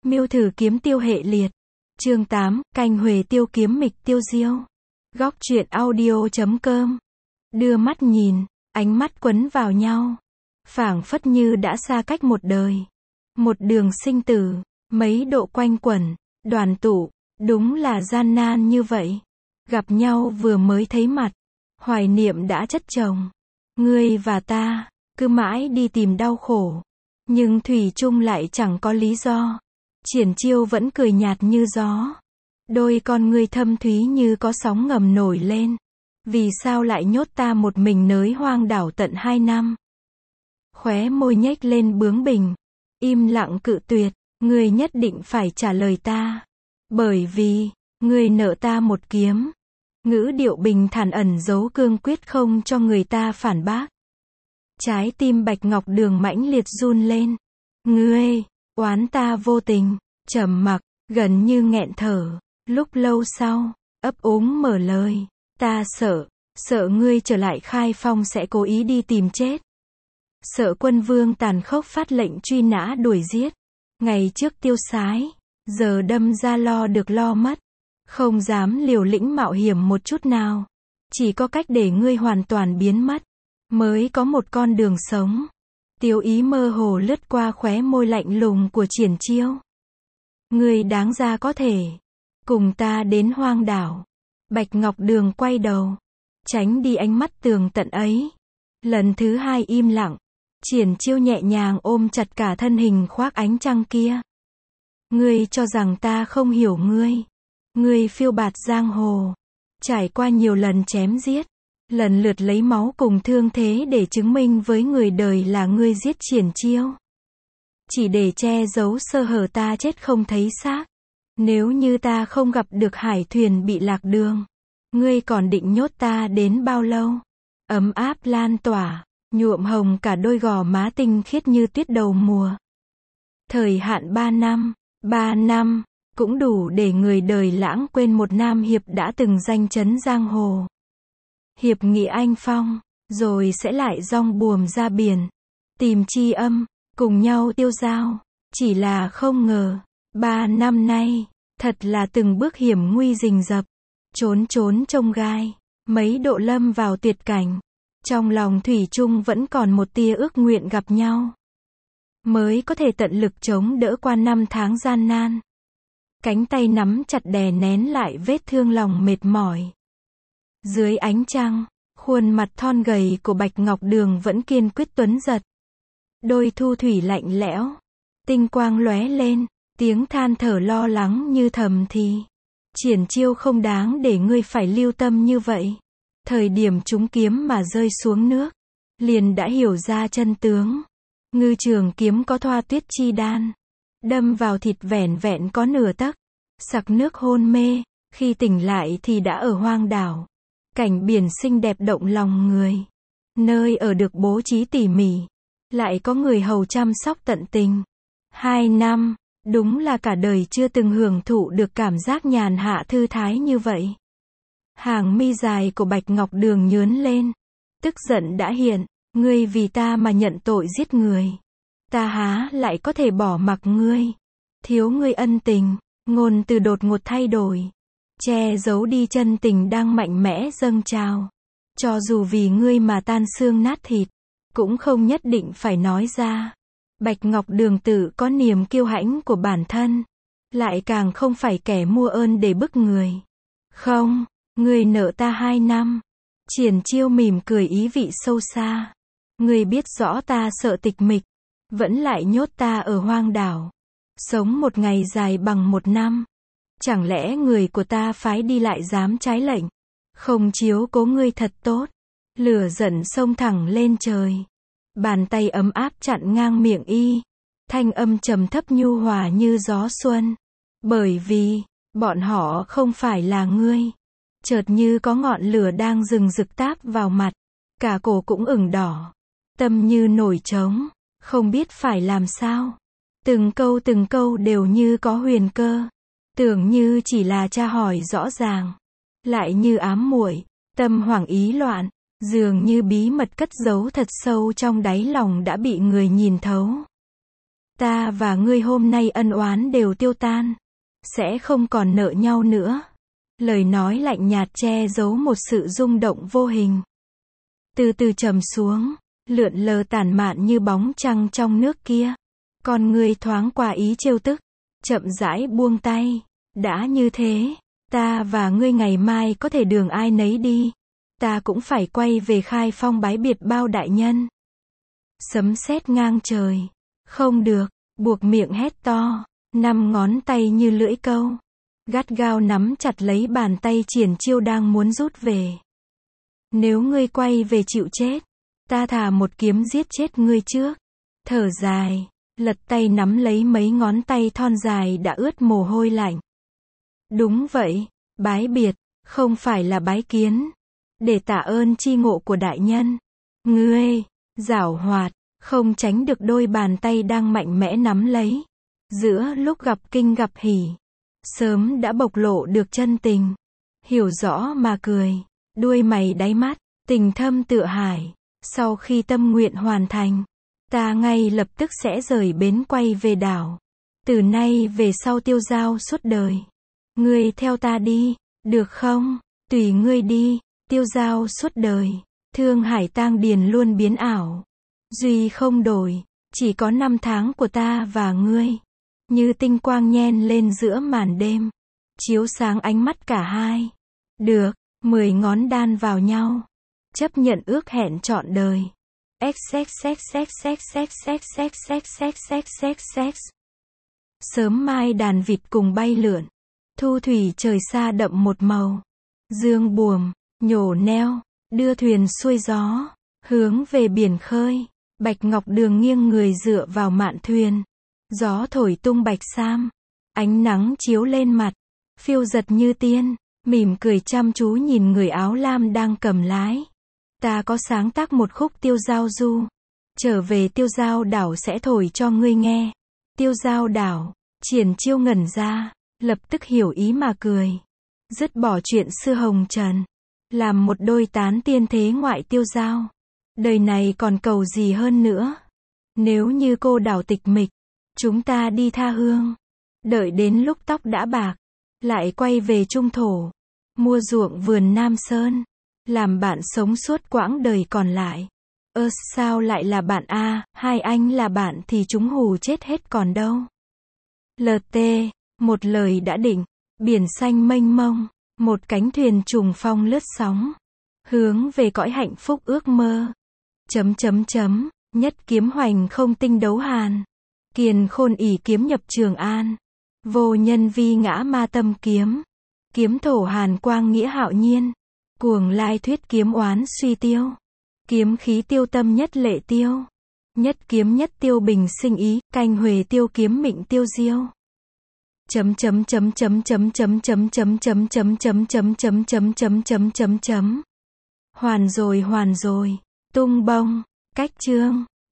Mưu thử kiếm tiêu hệ liệt. Chương 8, canh huề tiêu kiếm mịch tiêu diêu. Góc truyện audio.com. Đưa mắt nhìn, ánh mắt quấn vào nhau. Phảng phất như đã xa cách một đời. Một đường sinh tử, mấy độ quanh quẩn, đoàn tụ, đúng là gian nan như vậy. Gặp nhau vừa mới thấy mặt, hoài niệm đã chất chồng. Ngươi và ta, cứ mãi đi tìm đau khổ. Nhưng thủy chung lại chẳng có lý do. Triển Chiêu vẫn cười nhạt như gió. Đôi con ngươi thâm thúy như có sóng ngầm nổi lên. Vì sao lại nhốt ta một mình nơi hoang đảo tận 2 năm? Khóe môi nhếch lên bướng bỉnh. Im lặng cự tuyệt. Ngươi nhất định phải trả lời ta. Bởi vì, ngươi nợ ta một kiếm. Ngữ điệu bình thản ẩn giấu cương quyết không cho người ta phản bác. Trái tim Bạch Ngọc Đường mãnh liệt run lên. Ngươi, oán ta vô tình, trầm mặc, gần như nghẹn thở. Lúc lâu sau, ấp úng mở lời. Ta sợ ngươi trở lại Khai Phong sẽ cố ý đi tìm chết. Sợ Quân Vương tàn khốc phát lệnh truy nã đuổi giết. Ngày trước tiêu sái, giờ đâm ra lo được lo mất. Không dám liều lĩnh mạo hiểm một chút nào. Chỉ có cách để ngươi hoàn toàn biến mất, mới có một con đường sống. Tiêu ý mơ hồ lướt qua khóe môi lạnh lùng của Triển Chiêu. Ngươi đáng ra có thể cùng ta đến hoang đảo. Bạch Ngọc Đường quay đầu, tránh đi ánh mắt tường tận ấy. Lần thứ 2 im lặng. Triển Chiêu nhẹ nhàng ôm chặt cả thân hình khoác ánh trăng kia. Ngươi cho rằng ta không hiểu ngươi. Ngươi phiêu bạt giang hồ, trải qua nhiều lần chém giết, lần lượt lấy máu cùng thương thế để chứng minh với người đời là ngươi giết Triển Chiêu. Chỉ để che giấu sơ hở ta chết không thấy xác. Nếu như ta không gặp được hải thuyền bị lạc đường, ngươi còn định nhốt ta đến bao lâu? Ấm áp lan tỏa, nhuộm hồng cả đôi gò má tinh khiết như tuyết đầu mùa. Thời hạn 3 năm, cũng đủ để người đời lãng quên một nam hiệp đã từng danh chấn giang hồ. Hiệp nghị anh phong, rồi sẽ lại dong buồm ra biển, tìm tri âm, cùng nhau tiêu dao. Chỉ là không ngờ, 3 năm nay, thật là từng bước hiểm nguy rình rập, trốn trông gai, mấy độ lâm vào tuyệt cảnh. Trong lòng thủy chung vẫn còn một tia ước nguyện gặp nhau, mới có thể tận lực chống đỡ qua 5 tháng gian nan. Cánh tay nắm chặt đè nén lại vết thương lòng mệt mỏi. Dưới ánh trăng, khuôn mặt thon gầy của Bạch Ngọc Đường vẫn kiên quyết tuấn giật. Đôi thu thủy lạnh lẽo, tinh quang lóe lên, tiếng than thở lo lắng như thầm thì. Triển Chiêu không đáng để ngươi phải lưu tâm như vậy. Thời điểm trúng kiếm mà rơi xuống nước, liền đã hiểu ra chân tướng. Ngư trường kiếm có thoa tuyết chi đan, đâm vào thịt vẻn vẹn có nửa tấc. Sặc nước hôn mê, khi tỉnh lại thì đã ở hoang đảo. Cảnh biển xinh đẹp động lòng người. Nơi ở được bố trí tỉ mỉ, lại có người hầu chăm sóc tận tình. 2 năm, đúng là cả đời chưa từng hưởng thụ được cảm giác nhàn hạ thư thái như vậy. Hàng mi dài của Bạch Ngọc Đường nhướn lên. Tức giận đã hiện. Ngươi vì ta mà nhận tội giết người. Ta há lại có thể bỏ mặc ngươi. Thiếu ngươi ân tình. Ngôn từ đột ngột thay đổi, che giấu đi chân tình đang mạnh mẽ dâng trào. Cho dù vì ngươi mà tan xương nát thịt, cũng không nhất định phải nói ra. Bạch Ngọc Đường tự có niềm kiêu hãnh của bản thân, lại càng không phải kẻ mua ơn để bức người. Không, ngươi nợ ta 2 năm. Triển Chiêu mỉm cười ý vị sâu xa. Ngươi biết rõ ta sợ tịch mịch, vẫn lại nhốt ta ở hoang đảo. Sống một ngày dài bằng 1 năm. Chẳng lẽ người của ta phái đi lại dám trái lệnh, không chiếu cố ngươi thật tốt? Lửa giận xông thẳng lên trời. Bàn tay ấm áp chặn ngang miệng y. Thanh âm trầm thấp nhu hòa như gió xuân. Bởi vì, bọn họ không phải là ngươi. Chợt như có ngọn lửa đang rừng rực táp vào mặt. Cả cổ cũng ửng đỏ. Tâm như nổi trống, không biết phải làm sao. Từng câu đều như có huyền cơ. Tưởng như chỉ là tra hỏi rõ ràng, lại như ám muội, tâm hoảng ý loạn, dường như bí mật cất giấu thật sâu trong đáy lòng đã bị người nhìn thấu. Ta và ngươi hôm nay ân oán đều tiêu tan. Sẽ không còn nợ nhau nữa. Lời nói lạnh nhạt che giấu một sự rung động vô hình. Từ từ trầm xuống, lượn lờ tản mạn như bóng trăng trong nước kia. Con ngươi thoáng qua ý trêu tức, chậm rãi buông tay. Đã như thế, ta và ngươi ngày mai có thể đường ai nấy đi. Ta cũng phải quay về Khai Phong bái biệt bao đại nhân. Sấm sét ngang trời. Không được, buộc miệng hét to. 5 ngón tay như lưỡi câu. Gắt gao nắm chặt lấy bàn tay Triển Chiêu đang muốn rút về. Nếu ngươi quay về chịu chết, ta thà một kiếm giết chết ngươi trước. Thở dài, lật tay nắm lấy mấy ngón tay thon dài đã ướt mồ hôi lạnh. Đúng vậy, bái biệt, không phải là bái kiến. Để tạ ơn chi ngộ của đại nhân. Ngươi, giảo hoạt, không tránh được đôi bàn tay đang mạnh mẽ nắm lấy. Giữa lúc gặp kinh gặp hỉ, sớm đã bộc lộ được chân tình. Hiểu rõ mà cười, đuôi mày đáy mắt, tình thâm tựa hải. Sau khi tâm nguyện hoàn thành, ta ngay lập tức sẽ rời bến quay về đảo. Từ nay về sau tiêu giao suốt đời. Ngươi theo ta đi, được không? Tùy ngươi đi, tiêu giao suốt đời. Thương hải tang điền luôn biến ảo. Duy không đổi, chỉ có 5 tháng của ta và ngươi. Như tinh quang nhen lên giữa màn đêm. Chiếu sáng ánh mắt cả hai. Được, 10 ngón đan vào nhau. Chấp nhận ước hẹn trọn đời. Sớm mai đàn vịt cùng bay lượn. Thu thủy trời xa đậm một màu. Dương buồm, nhổ neo, đưa thuyền xuôi gió, hướng về biển khơi. Bạch Ngọc Đường nghiêng người dựa vào mạn thuyền. Gió thổi tung bạch sam. Ánh nắng chiếu lên mặt. Phiêu giật như tiên. Mỉm cười chăm chú nhìn người áo lam đang cầm lái. Ta có sáng tác một khúc tiêu giao du. Trở về tiêu giao đảo sẽ thổi cho ngươi nghe. Tiêu giao đảo. Triển Chiêu ngẩn ra. Lập tức hiểu ý mà cười. Dứt bỏ chuyện xưa hồng trần. Làm một đôi tán tiên thế ngoại tiêu giao. Đời này còn cầu gì hơn nữa. Nếu như cô đảo tịch mịch, chúng ta đi tha hương. Đợi đến lúc tóc đã bạc, lại quay về trung thổ. Mua ruộng vườn Nam Sơn. Làm bạn sống suốt quãng đời còn lại. Sao lại là bạn a? Hai anh là bạn thì chúng hù chết hết còn đâu. LT, một lời đã định. Biển xanh mênh mông. Một cánh thuyền trùng phong lướt sóng. Hướng về cõi hạnh phúc ước mơ. Nhất kiếm hoành không tinh đấu hàn. Kiền khôn ỷ kiếm nhập Trường An. Vô nhân vi ngã ma tâm kiếm. Kiếm thổ hàn quang nghĩa hạo nhiên. Cuồng lai thuyết kiếm oán suy tiêu. Kiếm khí tiêu tâm nhất lệ tiêu. Nhất kiếm nhất tiêu bình sinh ý. Canh huề tiêu kiếm mịnh tiêu diêu. Hoàn rồi. Tung bông. Cách chương.